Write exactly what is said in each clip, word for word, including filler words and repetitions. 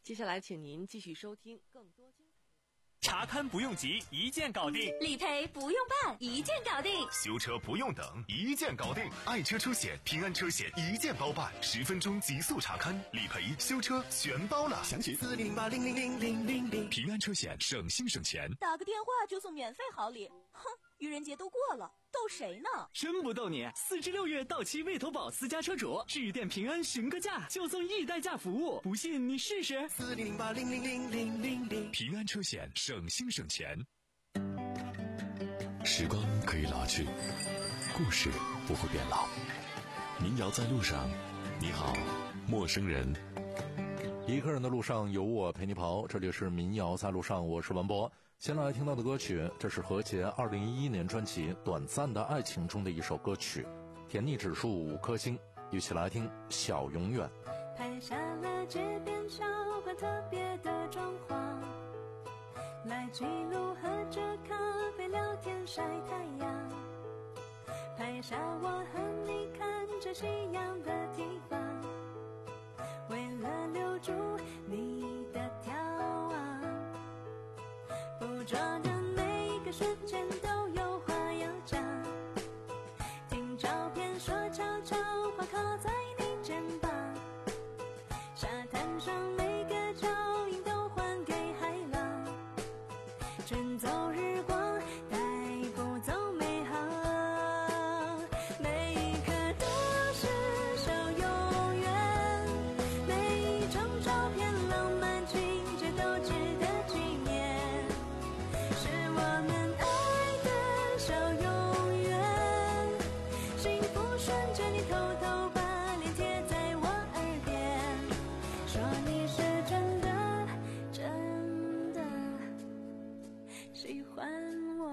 接下来请您继续收听更多精彩。 查看不用急，一键搞定； 理赔不用办，一键搞定； 修车不用等，一键搞定。爱车车险、平安车险一键包办，十分钟极速查看，理赔、修车全包了。详情四零零八零零零零零零。平安车险，省心省钱。 打个电话就送免费好礼，哼！愚人节都过了，逗谁呢？ 真不逗你！四至六月到期未投保私家车主，致电平安询个价，就送易代驾服务，不信你试试。 四零零八零零零零零零。平安车险，省心省钱。时光可以老去，故事不会变老。民谣在路上，你好，陌生人。 一个人的路上有我陪你跑，这里是民谣在路上，我是文博。先来听到的歌曲，这是何洁二零一一年专辑《短暂的爱情》中的一首歌曲，甜腻指数五颗星，一起来听小永远。 拍下了街边小馆特别的装潢，来记录喝着咖啡聊天晒太阳，拍下我和你看着夕阳的地方，为了留住你的眺望，捕捉的每一个瞬间都有话要讲，听照片说悄悄话靠在你肩膀，沙滩上每个脚印都还给海浪，卷走日光带不走美好，每一刻都是小永远，每一张照片浪漫情节都值得纪念，是我们爱的小永远，幸福瞬间你偷偷把脸贴在我耳边，说你是真的真的喜欢我，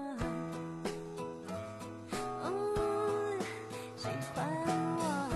哦，喜欢我。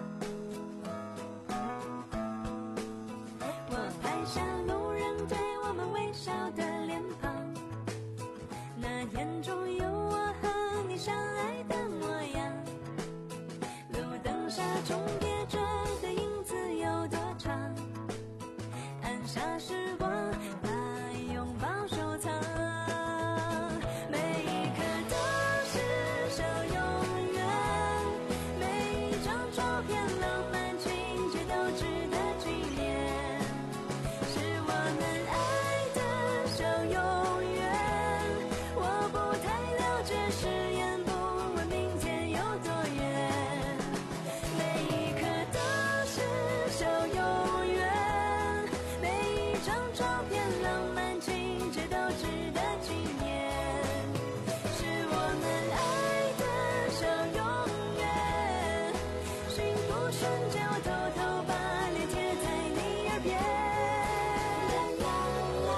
我拍下路人对我们微笑的脸庞，那眼中有我和你相爱的模样，路灯下重叠着的影子有多长，按下时光把拥抱收藏，每一刻都是小永远，每一张照片浪漫情节都值得纪念，是我们爱的小永远，我不太了解誓言不问明天有多远，每一刻都是小永远，每一张照片浪漫情节都值得纪念，是我们爱的小永远，幸福瞬间我偷偷把脸贴在你耳边，啦啦啦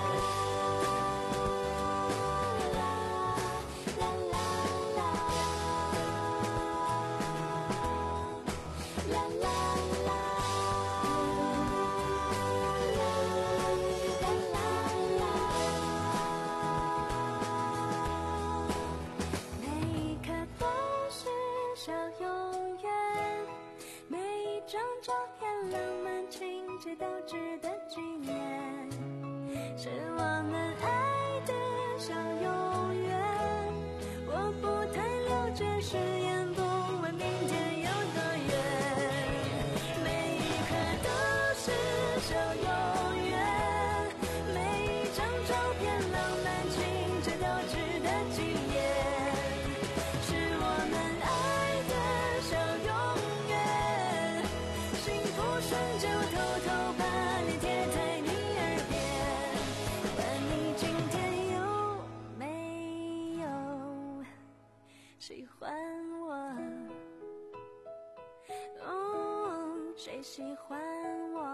啦啦啦啦啦啦每一刻都是小永远，每一张照片浪漫情节都值得纪念，是我们爱的小永远，我不太了解誓言不问明天有多远，每一刻都是小永远，每一张照片浪漫情节都值得纪念，是我们爱的小永远，幸福瞬间我偷偷把脸贴在你耳边，问你今天有没有喜欢我，哦，谁喜欢我，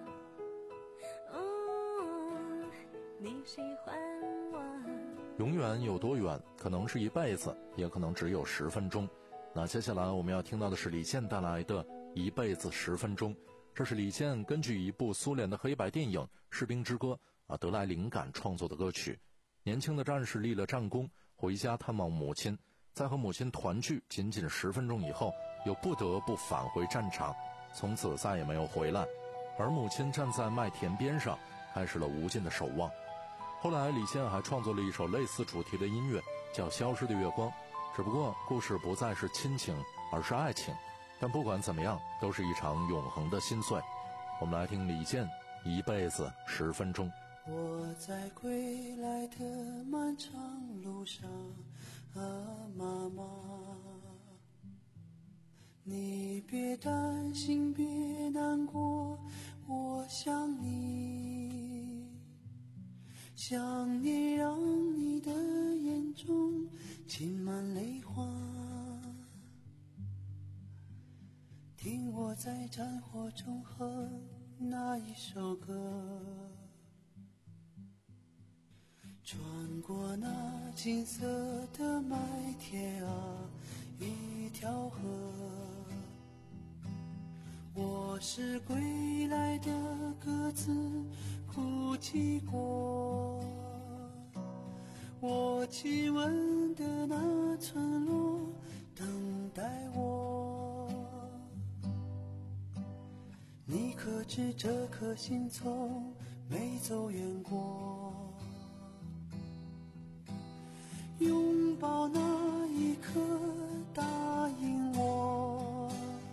哦，你喜欢我。 永远有多远，可能是一辈子，也可能只有十分钟。那接下来我们要听到的是李健带来的一辈子十分钟，这是李健根据一部苏联的黑白电影《士兵之歌》啊得来灵感创作的歌曲。年轻的战士立了战功，回家探望母亲，在和母亲团聚仅仅十分钟以后，又不得不返回战场，从此再也没有回来。而母亲站在麦田边上， 开始了无尽的守望。后来李现还创作了一首类似主题的音乐，叫《消失的月光》，只不过故事不再是亲情，而是爱情。但不管怎么样，都是一场永恒的心碎。我们来听李健《一辈子十分钟》。 我在归来的漫长路上，啊，妈妈，你别担心，别难过，我想你，想念让你的眼中噙满泪花，听我在战火中哼那一首歌，穿过那金色的麦田啊，一条河，我是归来的鸽子，哭泣过，我亲吻的那村落等待我，你可知这颗心从没走远过，拥抱那一刻答应我，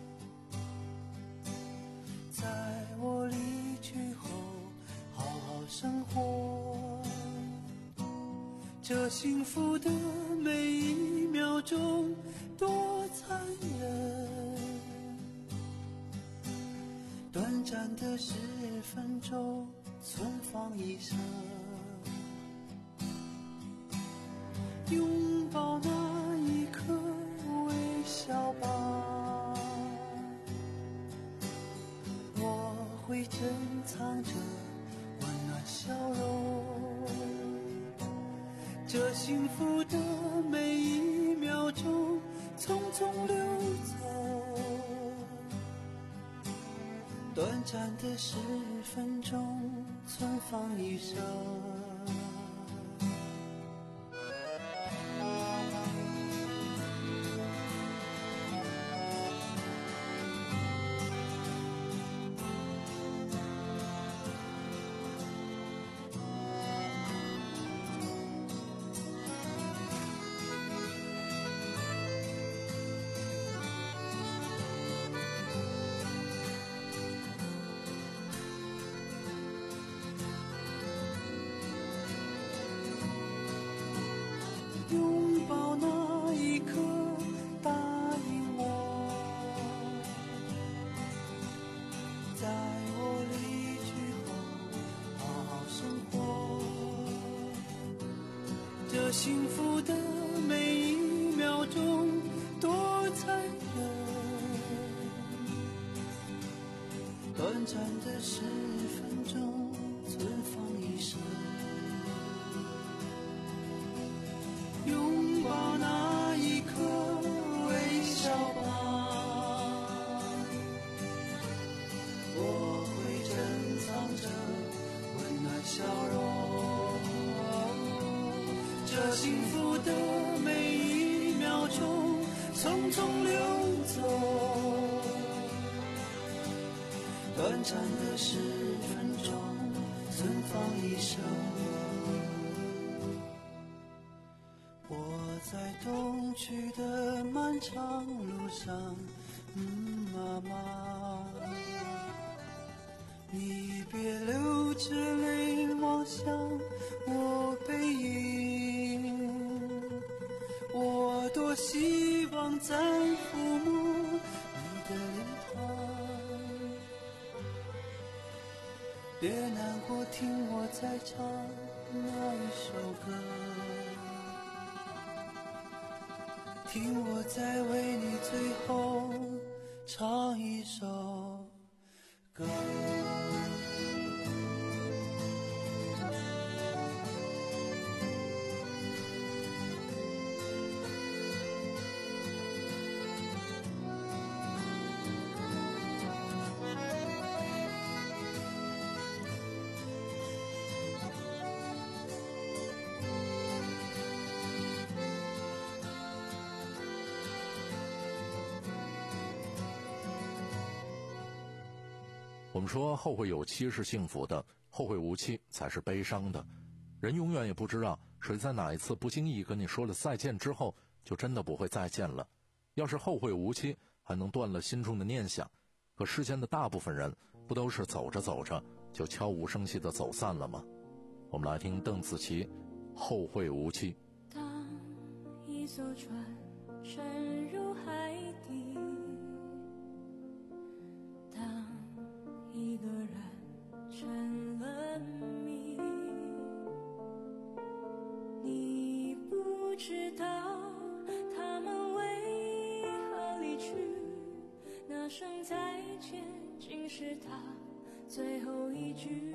在我离去后好好生活，这幸福的每一秒钟多残忍，短暂的十分钟存放一生，拥抱那一刻微笑吧，我会珍藏着温暖笑容，这幸福的每一秒钟匆匆流走，短暂的十分钟存放一生，拥抱那一刻答应我，在我离去后好好生活，这幸福的每一秒钟多残忍，短暂的十分钟存放一生，拥抱那一刻微笑吧，我会珍藏着温暖笑容，这幸福的每一秒钟匆匆流走，短暂的十分钟存放一生，我在东去的漫长路上，嗯，妈妈，你别流着泪望向我背影，我多希望再抚摸你的脸庞，别难过，听我再唱那一首歌，听我再为你最后唱一首歌。 我们说后会有期是幸福的， 后会无期才是悲伤的。人永远也不知道谁在哪一次不经意跟你说了再见之后，就真的不会再见了。要是后会无期，还能断了心中的念想，可世间的大部分人不都是走着走着就悄无声息地走散了吗？我们来听邓紫棋《后会无期》。 当一艘船沉入海底，当一个人成了谜，你不知道他们为何离去，那声再见竟是他最后一句。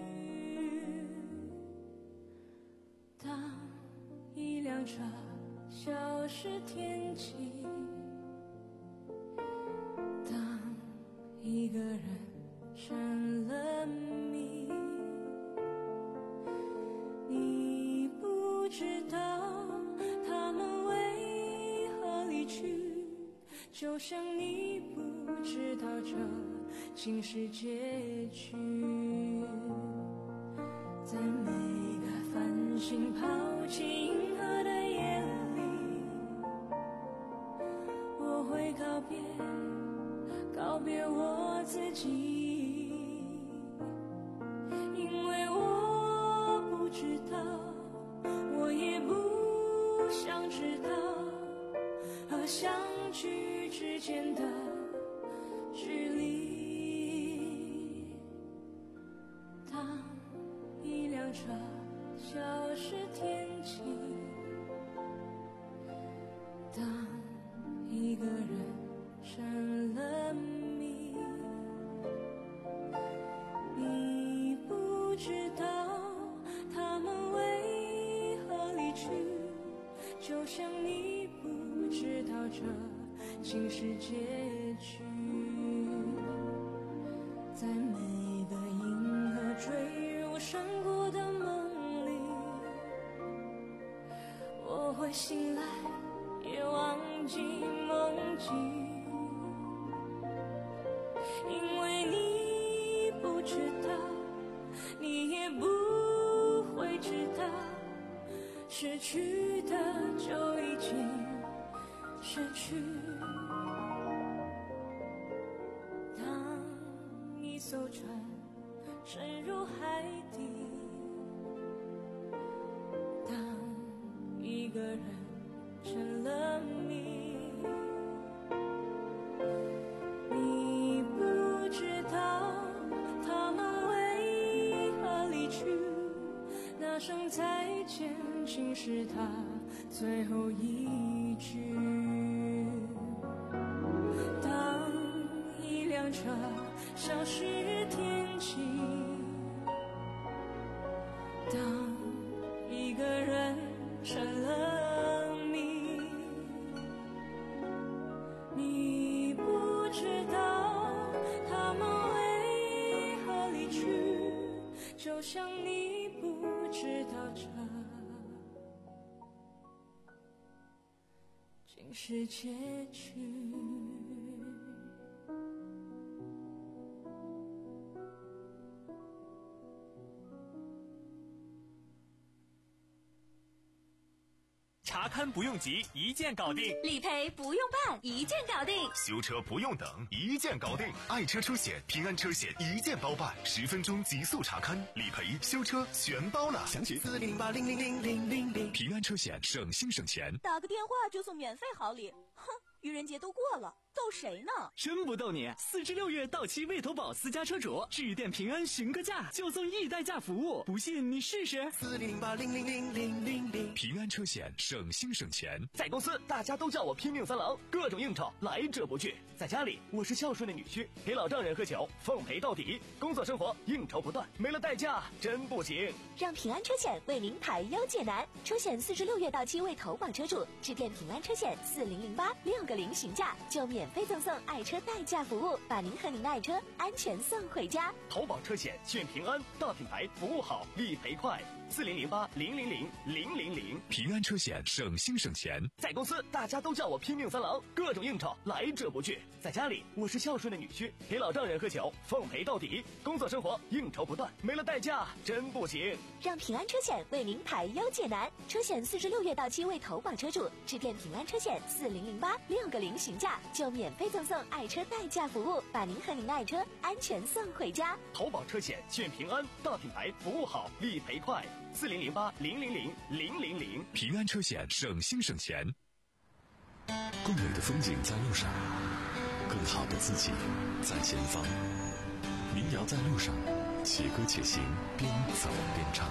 当一辆车消失天际，当一个人成了谜，你不知道他们为何离去，就像你不知道这竟是结局。在每个繁星抛弃银河的夜里，我会告别告别我自己，因为我不知道，我也不想知道和相聚之间的距离。当一辆车消失天际，当一个人成了谜，你不知道他们为何离去，就像你不知道这竟是结局。在每个银河坠入山谷的梦里，我会醒来也忘记梦境，因为你不知道，你也不会知道，失去的就已经失去。当一艘船沉入海底，当一个人成了谜，你不知道他们为何离去，那声再见竟是他最后一句。当一辆车消失天际，当一个人成了谜，你不知道他们为何离去，就像你不知道这竟是结局。 查看不用急，一键搞定； 理赔不用办，一键搞定； 修车不用等，一键搞定。爱车出险，平安车险一键包办，十分钟极速查看，理赔、修车全包了。详情四零八零零零零零零。平安车险，省心省钱。 打个电话就送免费好礼，哼！愚人节都过了，逗谁呢？ 真不逗你！四至六月到期未投保私家车主，致电平安询个价，就送易代驾服务，不信你试试。 四零八零零零零零零。 平安车险，省心省钱。 在公司大家都叫我拼命三郎，各种应酬来者不拒；在家里我是孝顺的女婿，陪老丈人喝酒，奉陪到底。工作生活应酬不断，没了代驾真不行。 让平安车险为您排忧解难，出险四至六月到期未投保车主，致电平安车险四零零八六个零询价，就免免费赠送爱车代驾服务，把您和您的爱车安全送回家。 投保车险选平安，大品牌服务好，理赔快。四零零八零零零零零零， 平安车险省心省钱。 在公司大家都叫我拼命三郎，各种应酬来者不拒。在家里我是孝顺的女婿，陪老丈人喝酒，奉陪到底。工作生活应酬不断，没了代驾真不行。 让平安车险为您排忧解难，车险四十六月到期未投保车主，致电平安车险四零零八六个零询价，就免费赠送爱车代驾服务，把您和您的爱车安全送回家。 投保车险选平安，大品牌服务好，理赔快。四零零八零零零零零零， 平安车险省心省钱。更美的风景在路上，更好的自己在前方。民谣在路上，且歌且行，边走边唱。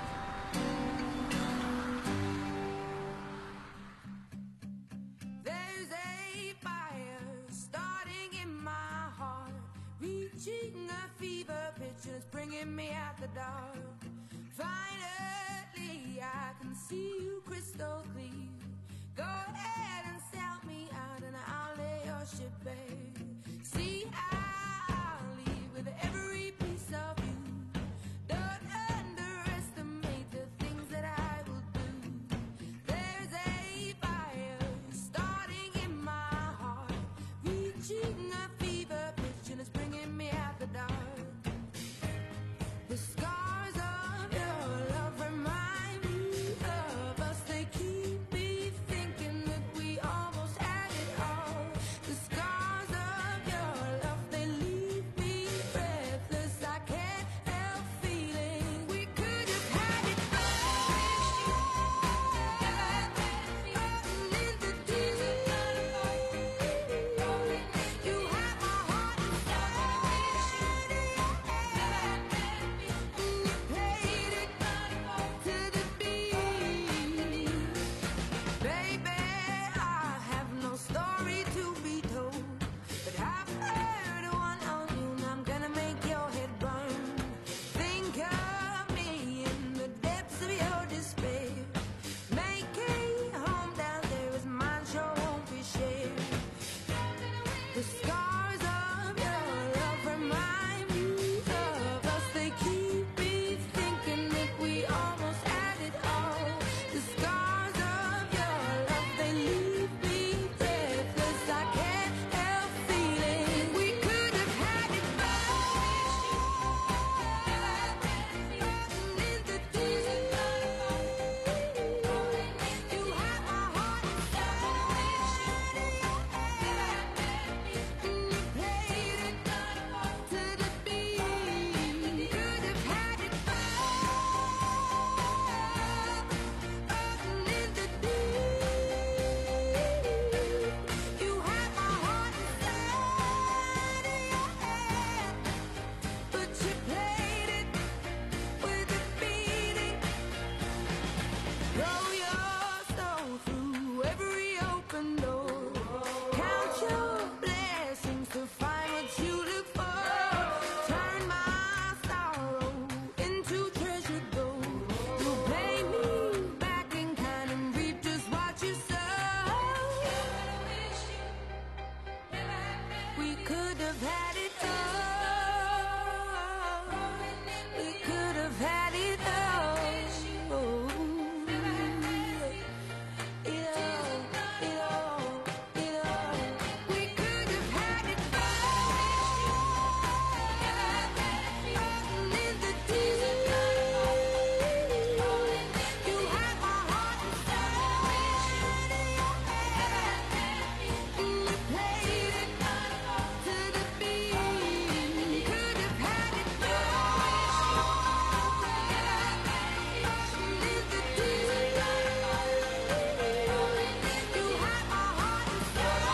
There's a fire starting in my heart, reaching a fever pitch and it's bringing me out the dark. Finally, I can see you crystal clear. Go ahead and sell me out and I'll lay your ship bare. See, I'll leave with every piece of you. Don't underestimate the things that I will do. There's a fire starting in my heart, reaching a fever pitch and it's bringing me out the dark. The scars of your love remind me of us. They keep me thinking that we almost had it all. The scars of your love, they leave me breathless. I can't help feeling we could have had it all. Floating in the deep. You have my heart and soul. You played it to the beat. Baby, I have no story to be told, but I've heard one on you and I'm gonna make your head burn. Think of me in the depths of your despair. Make a home down there as mine sure won't be shared. The scars of your love remind me of us. They keep me thinking that we almost had it all. The scars of your love, they leave me breathless. I can't help feeling we could have had it all. Floating in the deep. You have my heart and soul. You played it to the beat. Could have had it all. Floating in the deep. You have my heart inside of your hand, but you played it with a beating. Throw your soul through every open door. Count your blessings to find what you look for. Turn my sorrow into treasure gold. You'll pay me back in kind and reap just what you sow. We could have had it all. We could have had it all. It all, it all, it all. We could have had it all. Floating in the deep. You have my heart and soul. You played it to the beat. Could have had it all. Floating in the deep. You have my heart and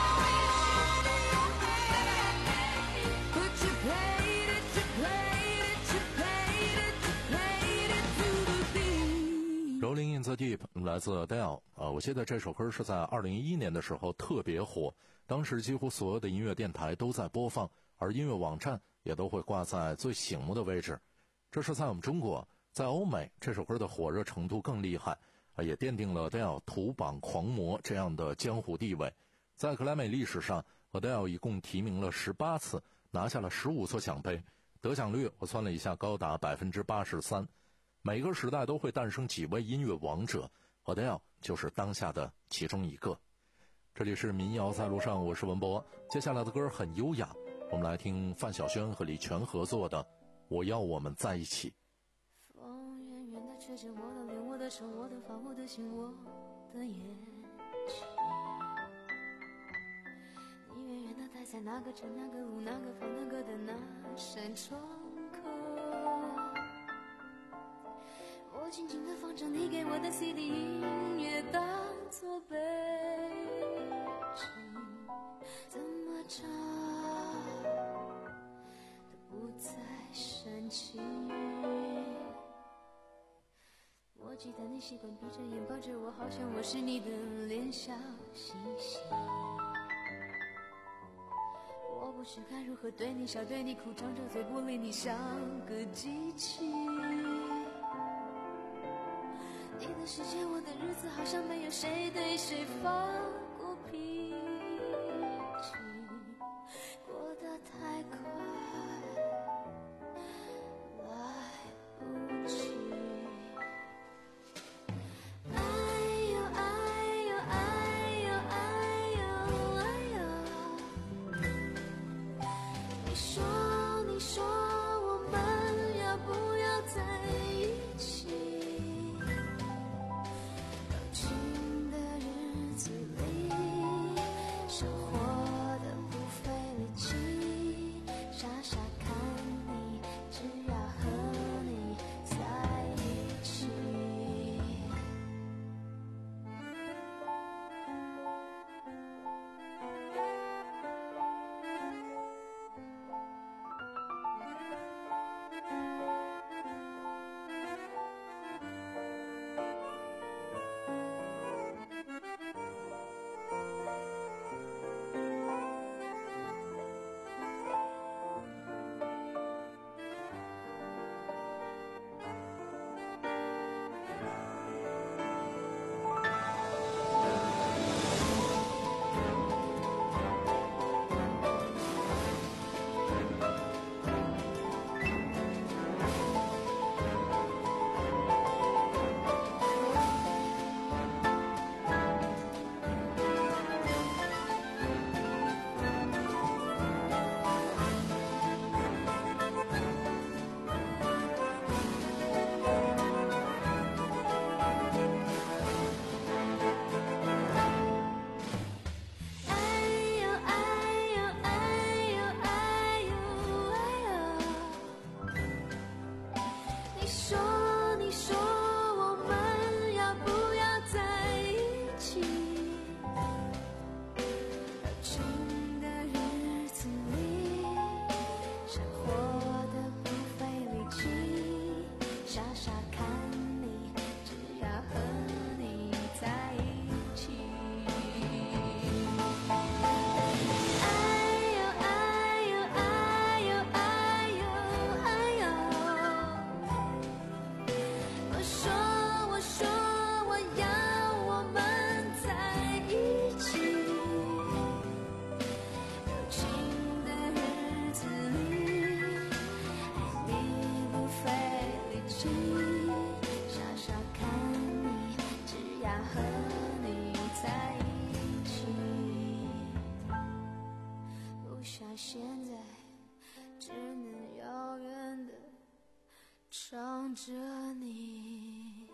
soul. But you played it, you played it, you played it, you played it to the beat. Rolling in the Deep 来自 Adele 啊，我记得这首歌是在二零一一年的时候特别火，当时几乎所有的音乐电台都在播放，而音乐网站也都会挂在最醒目的位置。这是在我们中国，在欧美这首歌的火热程度更厉害啊，也奠定了 Adele 土榜狂魔这样的江湖地位。在格莱美历史上， Adele 一共提名了十八次，拿下了十五座奖杯，得奖率我算了一下，高达百分之八十三。每个时代都会诞生几位音乐王者， Adele 就是当下的其中一个。这里是民谣在路上，我是文博。接下来的歌很优雅，我们来听范晓萱和李泉合作的《我要我们在一起》。 风远远的吹着我的脸，我的手，我的发，我的心，我的眼睛。你远远的待在那个城，那个路，那个房，那个的那扇窗口。我静静地放着你给我的 C D 音乐，当作背景，怎么唱都不再煽情。我记得你习惯闭着眼抱着我，好像我是你的脸小星星。我不知该如何对你笑对你哭，张着嘴不理你，像个机器。你的世界，我的日子，好像没有谁对谁发过脾气，过得太快，来不及。哎呦哎呦哎呦哎呦哎呦，你说你说我们要不要在一起？生活的不费力气，傻傻看你，只要和你在一起。现在只能遥远地唱着你。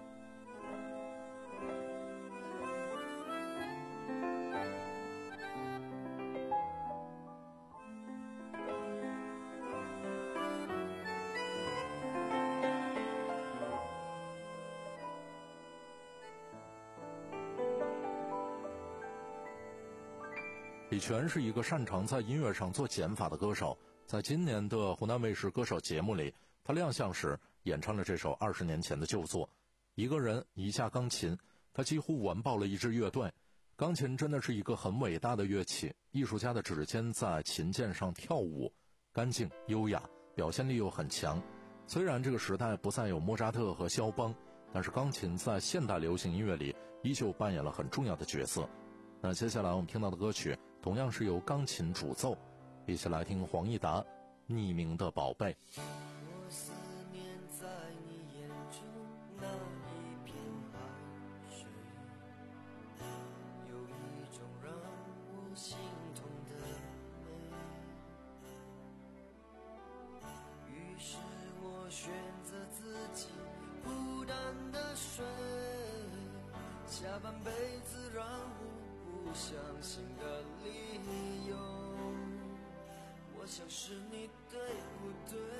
李泉是一个擅长在音乐上做减法的歌手，在今年的湖南卫视歌手节目里，他亮相时演唱了这首二十年前的旧作。一个人一架钢琴，他几乎完爆了一支乐队。钢琴真的是一个很伟大的乐器，艺术家的指尖在琴键上跳舞，干净优雅，表现力又很强。虽然这个时代不再有莫扎特和肖邦，但是钢琴在现代流行音乐里依旧扮演了很重要的角色。那接下来我们听到的歌曲同样是由钢琴主奏。一起来听黄义达《匿名的宝贝》。 我思念在你眼中那一片海水，有一种让我心痛的美。于是我选择自己孤单的睡，下半辈子让我不相信的理由。我想是你对不对？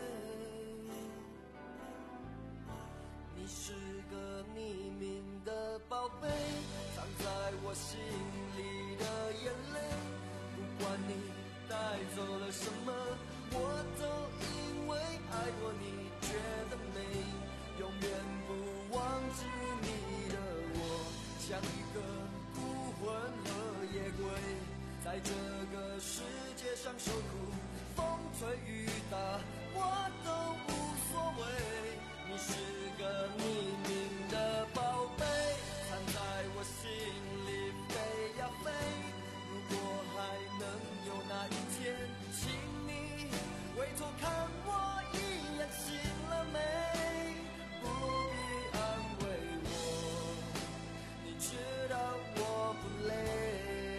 你是个匿名的宝贝，藏在我心里的眼泪。不管你带走了什么，我都因为爱过你觉得美。永远不忘记你的我，像一个孤魂和野鬼，在这个世界上受苦。风吹雨打我都无所谓，你是个匿名的宝贝，藏在我心里飞呀飞。如果还能有那一天，请你回头看我一眼，醒了没？不必安慰我，你知道我不累。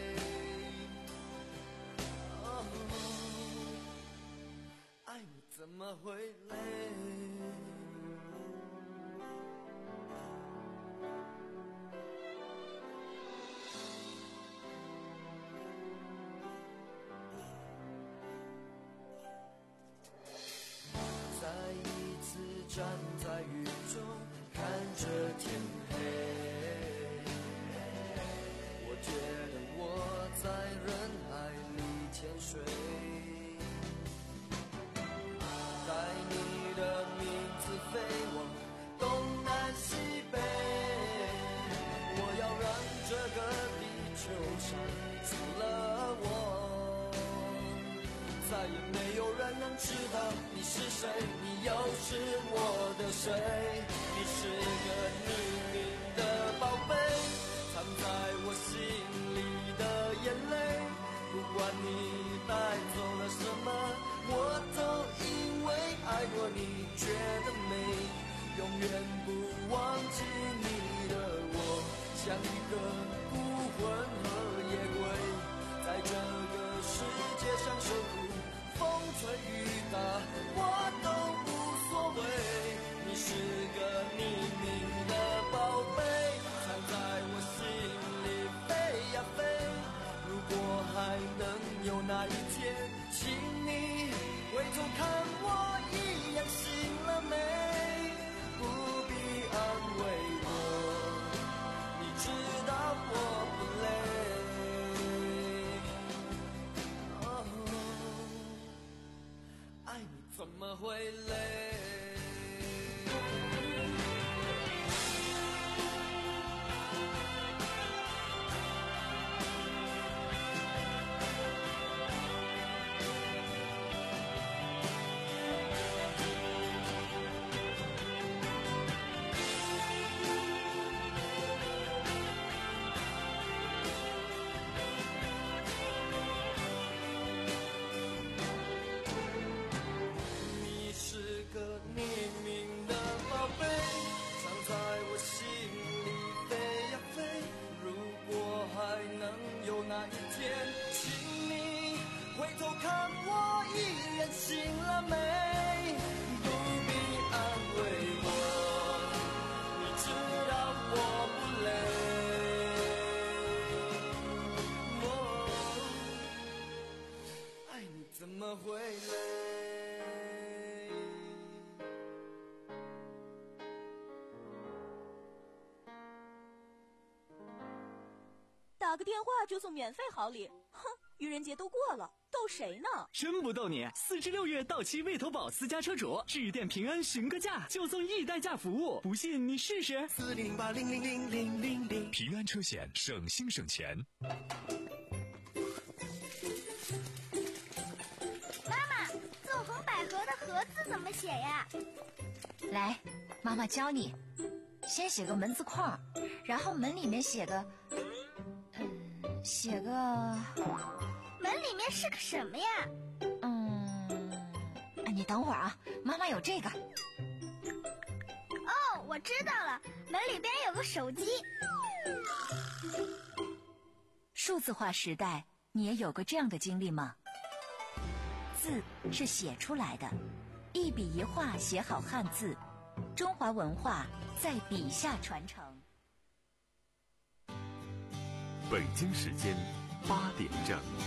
怎么会累？再一次站在雨中，看着天黑，我觉得我在人海里潜水。带你的名字飞往东南西北，我要让这个地球上除了我，再也没有人能知道你是谁，你又是我的谁。你是个匿名的宝贝，藏在我心里的眼泪。不管你带走了什么，我都因为爱过你觉得美。永远不忘记你的我，像一个孤魂和野鬼，在这个世界上受苦。风吹雨打我都无所谓，你是个匿名的宝贝，藏在我心里飞呀飞。如果还能有那一天，请你回头看我一眼，醒了没？不必安慰我，你知道我不累。哦，爱你怎么会累？醒了没？不必安慰我，你知道我不累。哦，爱你怎么会累？ 打个电话就送免费好礼，哼！愚人节都过了，逗谁呢？ 真不逗你！四至六月到期魏投保私家车主，致电平安询个价，就送一代驾服务，不信你试试。 四零零八零零零零零零，平安车险，省心省钱。 妈妈，纵横捭阖的阖字怎么写呀？ 来，妈妈教你。先写个门字框，然后门里面写个，嗯，写个。 门里面是个什么呀？ 嗯，你等会儿啊，妈妈有这个。 哦，我知道了，门里边有个手机。 数字化时代，你也有过这样的经历吗？字是写出来的，一笔一画写好汉字，中华文化在笔下传承。 北京时间八点整。